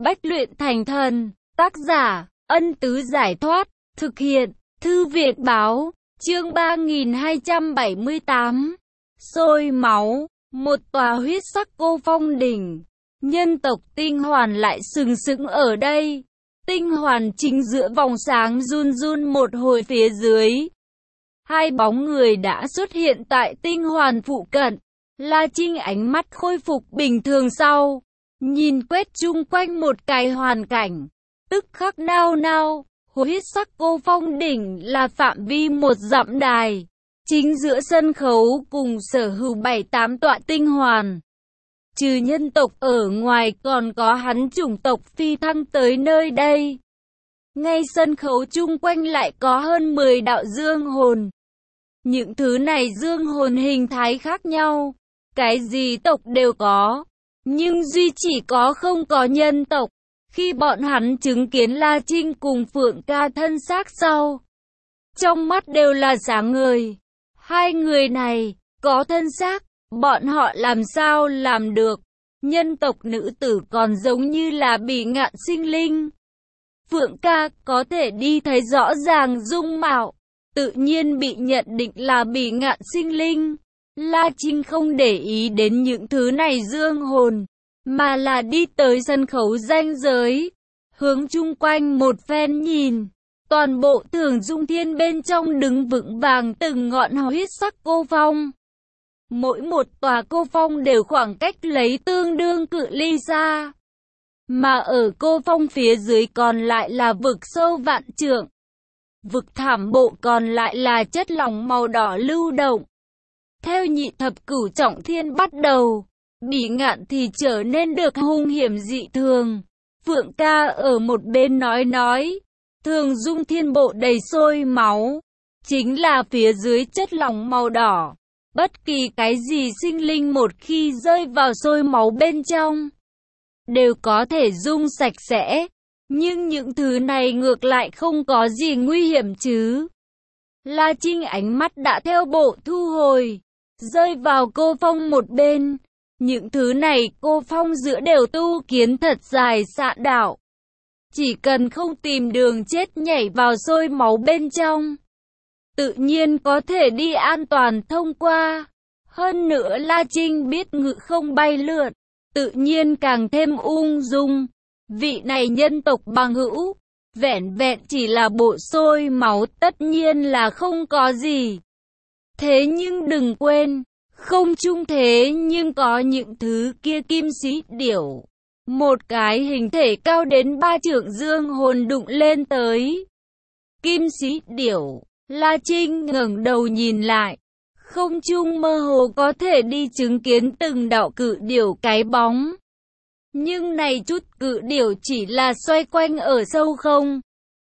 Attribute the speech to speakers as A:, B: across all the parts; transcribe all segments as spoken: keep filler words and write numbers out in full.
A: Bách luyện thành thần, tác giả, Ân Tứ Giải Thoát, thực hiện, Thư Việt Báo, chương ba nghìn hai trăm bảy mươi tám. Sôi máu, một tòa huyết sắc cô phong đỉnh, nhân tộc tinh hoàn lại sừng sững ở đây. Tinh hoàn chính giữa vòng sáng run run một hồi phía dưới. Hai bóng người đã xuất hiện tại tinh hoàn phụ cận. La Trinh ánh mắt khôi phục bình thường sau, nhìn quét chung quanh một cái hoàn cảnh, tức khắc nao nao. Huyết sắc cô phong đỉnh là phạm vi một dặm đài, chính giữa sân khấu cùng sở hữu bảy tám tọa tinh hoàn. Trừ nhân tộc ở ngoài còn có hắn chủng tộc phi thăng tới nơi đây. Ngay sân khấu chung quanh lại có hơn mười đạo dương hồn. Những thứ này dương hồn hình thái khác nhau, cái gì tộc đều có, nhưng duy chỉ có không có nhân tộc. Khi bọn hắn chứng kiến La Trinh cùng Phượng Ca thân xác sau, trong mắt đều là sáng ngời. Hai người này có thân xác, bọn họ làm sao làm được? Nhân tộc nữ tử còn giống như là bỉ ngạn sinh linh. Phượng Ca có thể đi thấy rõ ràng dung mạo, tự nhiên bị nhận định là bỉ ngạn sinh linh. La Trinh không để ý đến những thứ này dương hồn, mà là đi tới sân khấu ranh giới, hướng chung quanh một phen nhìn. Toàn bộ Thường Dung Thiên bên trong đứng vững vàng từng ngọn huyết sắc cô phong. Mỗi một tòa cô phong đều khoảng cách lấy tương đương cự ly xa. Mà ở cô phong phía dưới còn lại là vực sâu vạn trượng. Vực thảm bộ còn lại là chất lỏng màu đỏ lưu động. Theo nhị thập cửu trọng thiên bắt đầu, bỉ ngạn thì trở nên được hung hiểm dị thường. Phượng Ca ở một bên nói nói, Thường Dung Thiên bộ đầy sôi máu, chính là phía dưới chất lỏng màu đỏ. Bất kỳ cái gì sinh linh một khi rơi vào sôi máu bên trong, đều có thể dung sạch sẽ. Nhưng những thứ này ngược lại không có gì nguy hiểm chứ. La Trinh ánh mắt đã theo bộ thu hồi, rơi vào cô phong một bên. Những thứ này cô phong giữa đều tu kiến thật dài xạ đạo. Chỉ cần không tìm đường chết nhảy vào sôi máu bên trong, tự nhiên có thể đi an toàn thông qua. Hơn nữa La Trinh biết ngự không bay lượn, tự nhiên càng thêm ung dung. Vị này nhân tộc bằng hữu, vẻn vẹn chỉ là bộ sôi máu tất nhiên là không có gì. Thế nhưng đừng quên, không chung thế nhưng có những thứ kia kim sĩ điểu. Một cái hình thể cao đến ba trượng dương hồn đụng lên tới. Kim sĩ điểu, La Trinh ngẩng đầu nhìn lại. Không trung mơ hồ có thể đi chứng kiến từng đạo cự điểu cái bóng. Nhưng này chút cự điểu chỉ là xoay quanh ở sâu không.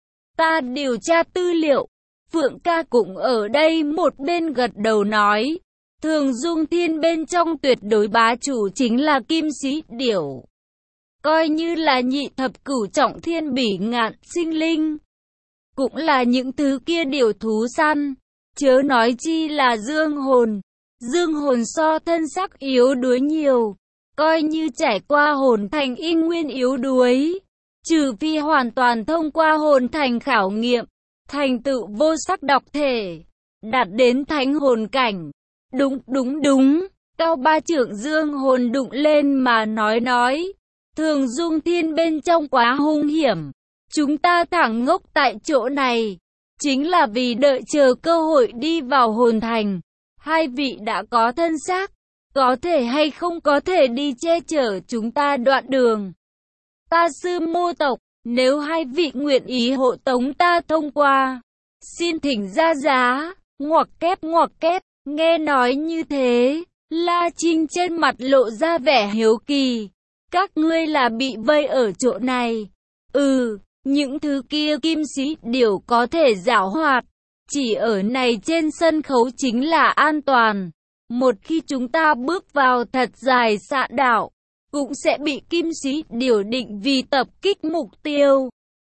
A: Ta điều tra tư liệu. Phượng Ca cũng ở đây một bên gật đầu nói. Thường Dung Thiên bên trong tuyệt đối bá chủ chính là kim sĩ điểu. Coi như là nhị thập cửu trọng thiên bỉ ngạn sinh linh, cũng là những thứ kia điểu thú săn. Chớ nói chi là dương hồn. Dương hồn so thân sắc yếu đuối nhiều. Coi như trải qua hồn thành in nguyên yếu đuối, trừ phi hoàn toàn thông qua hồn thành khảo nghiệm, thành tựu vô sắc độc thể, đạt đến thánh hồn cảnh. Đúng đúng đúng, cao ba trượng dương hồn đụng lên mà nói nói. Thường Dung Thiên bên trong quá hung hiểm. Chúng ta thẳng ngốc tại chỗ này, chính là vì đợi chờ cơ hội đi vào hồn thành. Hai vị đã có thân xác, có thể hay không có thể đi che chở chúng ta đoạn đường. Ta sư mô tộc, nếu hai vị nguyện ý hộ tống ta thông qua, xin thỉnh ra giá. Ngoặc kép ngoặc kép. Nghe nói như thế, La Trinh trên mặt lộ ra vẻ hiếu kỳ. Các ngươi là bị vây ở chỗ này. Ừ, những thứ kia kim sĩ điểu có thể giảo hoạt, chỉ ở này trên sân khấu chính là an toàn. Một khi chúng ta bước vào thật dài xạ đạo, cũng sẽ bị kim sĩ điểu định vì tập kích mục tiêu.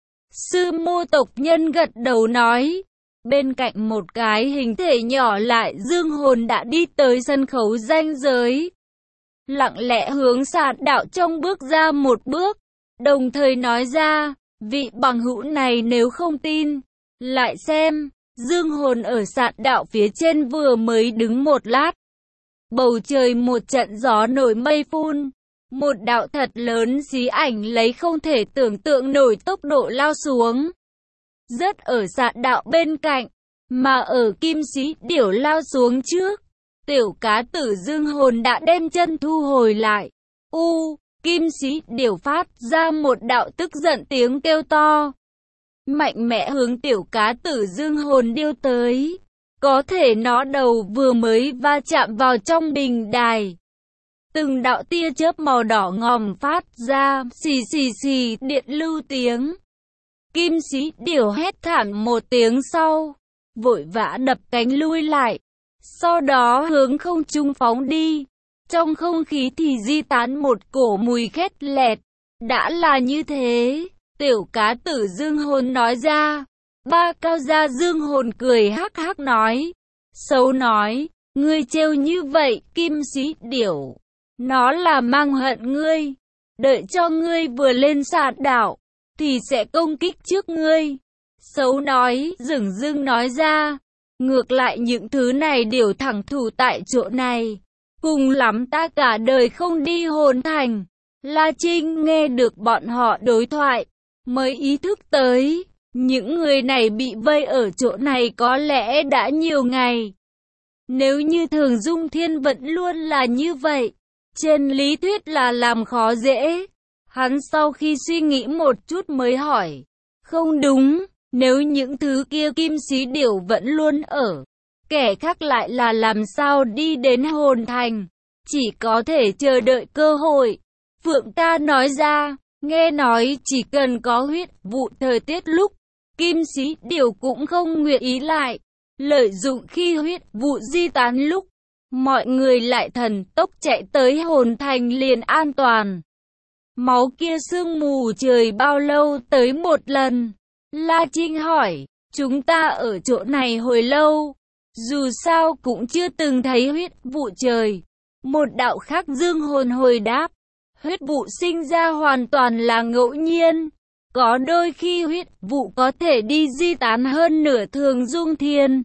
A: Sư mô tộc nhân gật đầu nói. Bên cạnh một cái hình thể nhỏ lại dương hồn đã đi tới sân khấu ranh giới. Lặng lẽ hướng xạ đạo trong bước ra một bước. đồng thời nói ra, vị bằng hữu này nếu không tin, lại xem, dương hồn ở sạn đạo phía trên vừa mới đứng một lát. Bầu trời một trận gió nổi mây phun, một đạo thật lớn xí ảnh lấy không thể tưởng tượng nổi tốc độ lao xuống. Rất ở sạn đạo bên cạnh, mà ở kim sĩ điểu lao xuống trước, tiểu cá tử dương hồn đã đem chân thu hồi lại. U, kim sĩ điểu phát ra một đạo tức giận tiếng kêu to. Mạnh mẽ hướng tiểu cá tử dương hồn điêu tới. Có thể nó đầu vừa mới va chạm vào trong bình đài. Từng đạo tia chớp màu đỏ ngòm phát ra, xì xì xì điện lưu tiếng. Kim sĩ điểu hét thảm một tiếng sau, vội vã đập cánh lui lại. Sau đó hướng không trung phóng đi. Trong không khí thì di tán một cổ mùi khét lẹt. Đã là như thế, tiểu cá tử dương hồn nói ra. Ba cao gia dương hồn cười hắc hắc nói. Xấu nói, ngươi trêu như vậy, kim sĩ điểu. Nó là mang hận ngươi. Đợi cho ngươi vừa lên sạn đảo, thì sẽ công kích trước ngươi. Xấu nói, dửng dưng nói ra. Ngược lại những thứ này đều thẳng thủ tại chỗ này. Cùng lắm ta cả đời không đi hồn thành. La Trinh nghe được bọn họ đối thoại, mới ý thức tới. Những người này bị vây ở chỗ này có lẽ đã nhiều ngày. Nếu như Thường Dung Thiên vẫn luôn là như vậy, trên lý thuyết là làm khó dễ. Hắn sau khi suy nghĩ một chút mới hỏi. Không đúng, nếu những thứ kia kim sĩ điểu vẫn luôn ở, kẻ khác lại là làm sao đi đến hồn thành. Chỉ có thể chờ đợi cơ hội. Phượng ca nói ra, nghe nói chỉ cần có huyết vụ thời tiết lúc, kim sĩ điểu cũng không nguyện ý lại. Lợi dụng khi huyết vụ di tán lúc, mọi người lại thần tốc chạy tới hồn thành liền an toàn. Máu kia sương mù trời bao lâu tới một lần? La Trinh hỏi, chúng ta ở chỗ này hồi lâu, dù sao cũng chưa từng thấy huyết vụ trời. Một đạo khác dương hồn hồi đáp, huyết vụ sinh ra hoàn toàn là ngẫu nhiên. Có đôi khi huyết vụ có thể đi di tán hơn nửa Thường Dung Thiên.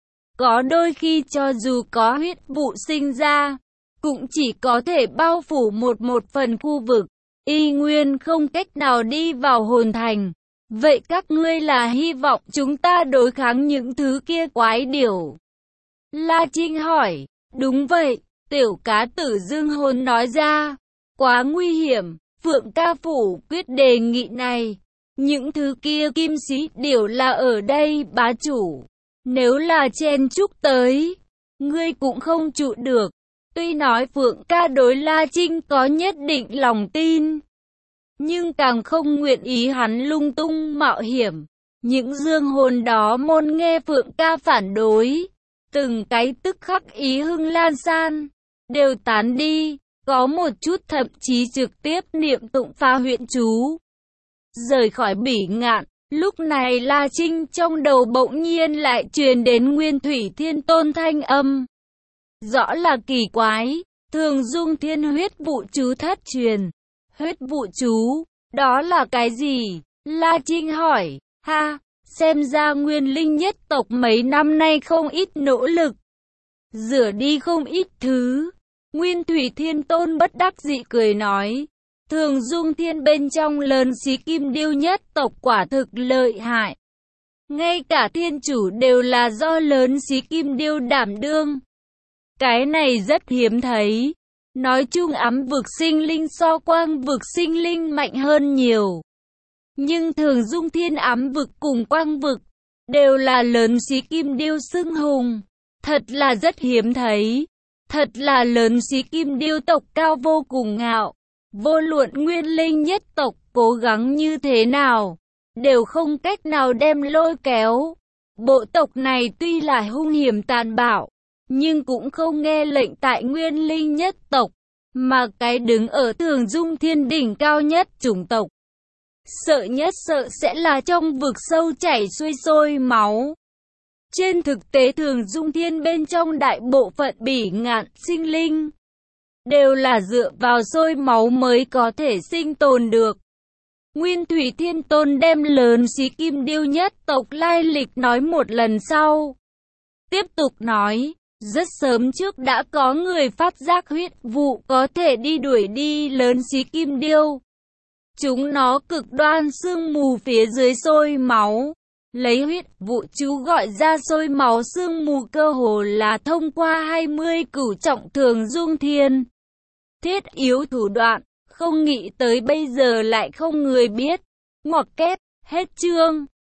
A: Có đôi khi cho dù có huyết vụ sinh ra, cũng chỉ có thể bao phủ một một phần khu vực, y nguyên không cách nào đi vào hồn thành. Vậy các ngươi là hy vọng chúng ta đối kháng những thứ kia quái điểu? La Trinh hỏi, đúng vậy, tiểu cá tử dương hồn nói ra, quá nguy hiểm, Phượng ca phủ quyết đề nghị này. Những thứ kia kim sĩ điểu là ở đây bá chủ. Nếu là chen chúc tới, ngươi cũng không trụ được. Tuy nói Phượng ca đối La Trinh có nhất định lòng tin, nhưng càng không nguyện ý hắn lung tung mạo hiểm. Những dương hồn đó môn nghe Phượng ca phản đối, từng cái tức khắc ý hưng lan san, đều tán đi, có một chút thậm chí trực tiếp niệm tụng pha huyện chú. Rời khỏi Bỉ Ngạn, lúc này La Trinh trong đầu bỗng nhiên lại truyền đến Nguyên Thủy Thiên Tôn thanh âm. Rõ là kỳ quái, Thường Dung Thiên huyết vụ chú thất truyền. Huyết vụ chú, đó là cái gì? La Trinh hỏi, ha, xem ra Nguyên Linh nhất tộc mấy năm nay không ít nỗ lực, rửa đi không ít thứ. Nguyên Thủy Thiên Tôn bất đắc dĩ cười nói, Thường Dung Thiên bên trong lớn xí kim điêu nhất tộc quả thực lợi hại. Ngay cả thiên chủ đều là do lớn xí kim điêu đảm đương. Cái này rất hiếm thấy. Nói chung ám vực sinh linh so quang vực sinh linh mạnh hơn nhiều. Nhưng Thường Dung Thiên ám vực cùng quang vực đều là lớn xí kim điêu xưng hùng. Thật là rất hiếm thấy. Thật là lớn xí kim điêu tộc cao vô cùng ngạo. Vô luận Nguyên Linh nhất tộc cố gắng như thế nào, đều không cách nào đem lôi kéo. Bộ tộc này tuy là hung hiểm tàn bạo, nhưng cũng không nghe lệnh tại Nguyên Linh nhất tộc, mà cái đứng ở Thường Dung Thiên đỉnh cao nhất chủng tộc. Sợ nhất sợ sẽ là trong vực sâu chảy xuôi sôi máu. Trên thực tế Thường Dung Thiên bên trong đại bộ phận Bỉ Ngạn sinh linh đều là dựa vào sôi máu mới có thể sinh tồn được. Nguyên Thủy Thiên Tôn đem lớn Xí Kim Điêu nhất tộc lai lịch nói một lần sau. Tiếp tục nói, rất sớm trước đã có người phát giác huyết vụ có thể đi đuổi đi lớn Xí Kim Điêu. Chúng nó cực đoan sương mù phía dưới sôi máu. Lấy huyết vụ chú gọi ra sôi máu sương mù cơ hồ là thông qua hai mươi cửu trọng thường dung thiên. Thiết yếu thủ đoạn, không nghĩ tới bây giờ lại không người biết. Ngoặc kép, hết chương.